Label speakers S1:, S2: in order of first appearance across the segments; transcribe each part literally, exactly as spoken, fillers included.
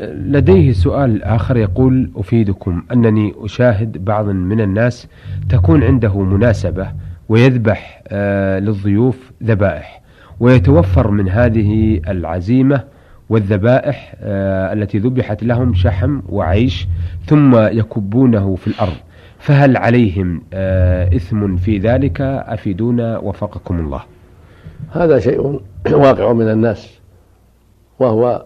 S1: لديه سؤال آخر يقول: أفيدكم أنني أشاهد بعض من الناس تكون عنده مناسبة ويذبح آه للضيوف ذبائح، ويتوفر من هذه العزيمة والذبائح آه التي ذبحت لهم شحم وعيش، ثم يكبونه في الأرض، فهل عليهم آه إثم في ذلك؟ أفيدونا وفقكم الله.
S2: هذا شيء واقع من الناس، وهو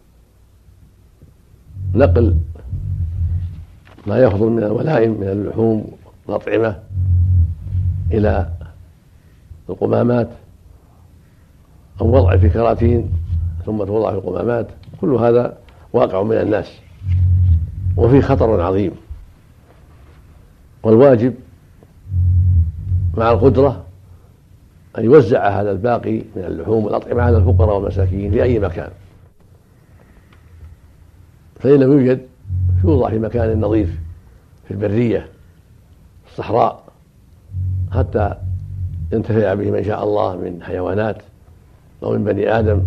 S2: نقل ما يفضل من الولائم من اللحوم والأطعمة إلى القمامات، أو وضع في كراتين ثم توضع في القمامات. كل هذا واقع من الناس وفيه خطر عظيم، والواجب مع القدرة أن يوزع هذا الباقي من اللحوم والأطعمة على الفقراء والمساكين في أي مكان، فإن لم يوجد يوضع في مكان نظيف في البرية في الصحراء حتى ينتفع به من شاء الله من حيوانات أو من بني آدم،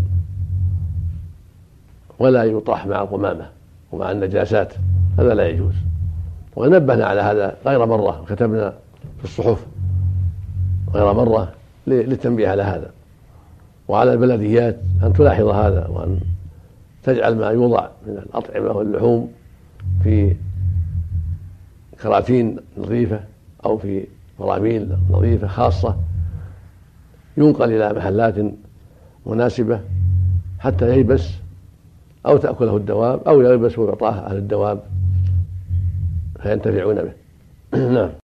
S2: ولا يطرح مع القمامة ومع النجاسات، هذا لا يجوز. ونبهنا على هذا غير مرة وكتبنا في الصحف غير مرة للتنبيه على هذا، وعلى البلديات أن تلاحظ هذا، وأن تجعل ما يوضع من الأطعمة واللحوم في كراتين نظيفة أو في براميل نظيفة خاصة، ينقل إلى محلات مناسبة حتى ييبس أو تأكله الدواب أو ييبس ويعطاه أهل الدواب فينتفعون به. نعم.